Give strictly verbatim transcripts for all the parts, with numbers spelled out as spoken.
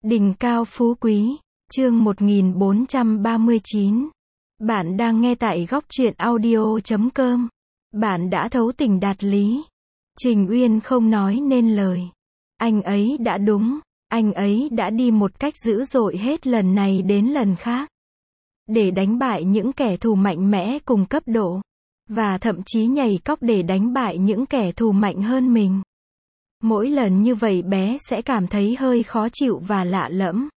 Đỉnh cao phú quý, chương một nghìn bốn trăm ba mươi chín. Bạn đang nghe tại góc truyện audio chấm com. Bạn đã thấu tình đạt lý. Trình Uyên không nói nên lời. Anh ấy đã đúng, anh ấy đã đi một cách dữ dội hết lần này đến lần khác. Để đánh bại những kẻ thù mạnh mẽ cùng cấp độ. Và thậm chí nhảy cóc để đánh bại những kẻ thù mạnh hơn mình. Mỗi lần như vậy bé sẽ cảm thấy hơi khó chịu và lạ lẫm.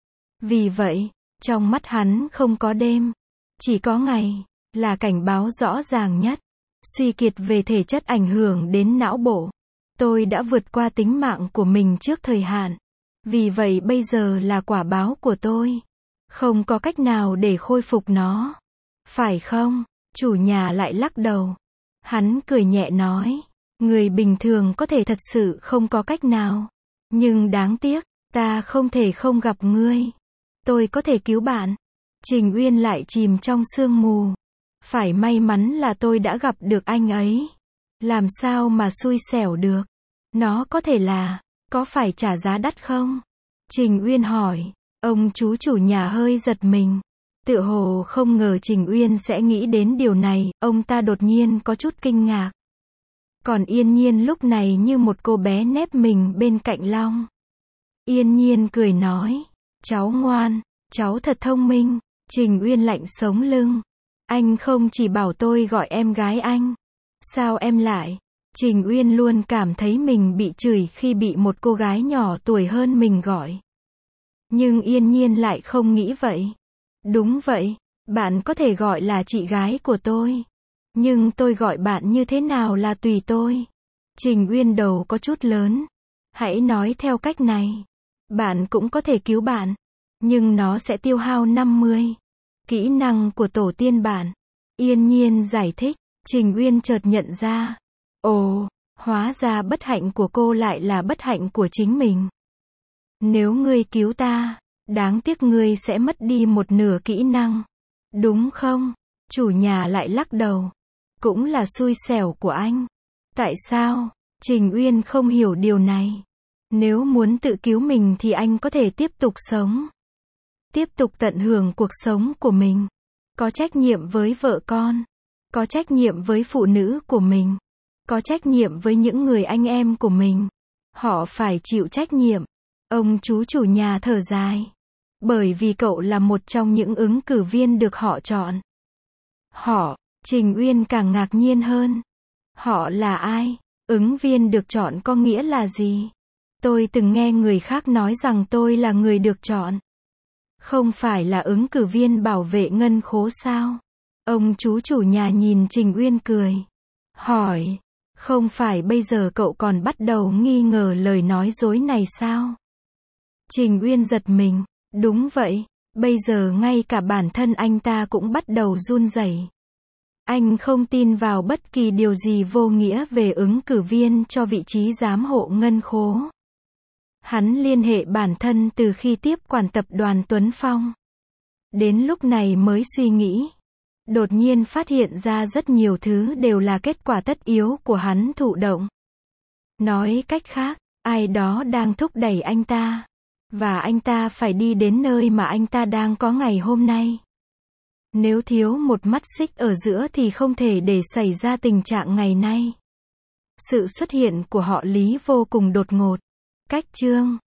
Vì vậy, trong mắt hắn không có đêm, chỉ có ngày, là cảnh báo rõ ràng nhất. Suy kiệt về thể chất ảnh hưởng đến não bộ. Tôi đã vượt qua tính mạng của mình trước thời hạn. Vì vậy bây giờ là quả báo của tôi. Không có cách nào để khôi phục nó. Phải không? Chủ nhà lại lắc đầu. Hắn cười nhẹ nói. Người bình thường có thể thật sự không có cách nào. Nhưng đáng tiếc, ta không thể không gặp ngươi. Tôi có thể cứu bạn. Trình Uyên lại chìm trong sương mù. Phải may mắn là tôi đã gặp được anh ấy. Làm sao mà xui xẻo được? Nó có thể là, có phải trả giá đắt không? Trình Uyên hỏi. Ông chú chủ nhà hơi giật mình. Tựa hồ không ngờ Trình Uyên sẽ nghĩ đến điều này, ông ta đột nhiên có chút kinh ngạc. Còn Yên Nhiên lúc này như một cô bé nép mình bên cạnh Long. Yên Nhiên cười nói, cháu ngoan, cháu thật thông minh. Trình Uyên lạnh sống lưng. Anh không chỉ bảo tôi gọi em gái anh. Sao em lại? Trình Uyên luôn cảm thấy mình bị chửi khi bị một cô gái nhỏ tuổi hơn mình gọi. Nhưng Yên Nhiên lại không nghĩ vậy. Đúng vậy, bạn có thể gọi là chị gái của tôi. Nhưng tôi gọi bạn như thế nào là tùy tôi. Trình Uyên đầu có chút lớn. Hãy nói theo cách này. Bạn cũng có thể cứu bạn. Nhưng nó sẽ tiêu hao năm mươi. Kỹ năng của tổ tiên bạn. Yên Nhiên giải thích. Trình Uyên chợt nhận ra. Ồ, hóa ra bất hạnh của cô lại là bất hạnh của chính mình. Nếu ngươi cứu ta, đáng tiếc ngươi sẽ mất đi một nửa kỹ năng. Đúng không? Chủ nhà lại lắc đầu. Cũng là xui xẻo của anh. Tại sao? Trình Uyên không hiểu điều này. Nếu muốn tự cứu mình thì anh có thể tiếp tục sống. Tiếp tục tận hưởng cuộc sống của mình. Có trách nhiệm với vợ con. Có trách nhiệm với phụ nữ của mình. Có trách nhiệm với những người anh em của mình. Họ phải chịu trách nhiệm. Ông chú chủ nhà thở dài. Bởi vì cậu là một trong những ứng cử viên được họ chọn. Họ, Trình Uyên càng ngạc nhiên hơn. Họ là ai? Ứng viên được chọn có nghĩa là gì? Tôi từng nghe người khác nói rằng tôi là người được chọn. Không phải là ứng cử viên bảo vệ ngân khố sao? Ông chú chủ nhà nhìn Trình Uyên cười. Hỏi, không phải bây giờ cậu còn bắt đầu nghi ngờ lời nói dối này sao? Trình Uyên giật mình. Đúng vậy, bây giờ ngay cả bản thân anh ta cũng bắt đầu run rẩy. Anh không tin vào bất kỳ điều gì vô nghĩa về ứng cử viên cho vị trí giám hộ ngân khố. Hắn liên hệ bản thân từ khi tiếp quản tập đoàn Tuấn Phong. Đến lúc này mới suy nghĩ. Đột nhiên phát hiện ra rất nhiều thứ đều là kết quả tất yếu của hắn thụ động. Nói cách khác, ai đó đang thúc đẩy anh ta. Và anh ta phải đi đến nơi mà anh ta đang có ngày hôm nay. Nếu thiếu một mắt xích ở giữa thì không thể để xảy ra tình trạng ngày nay. Sự xuất hiện của họ Lý vô cùng đột ngột. Cách chương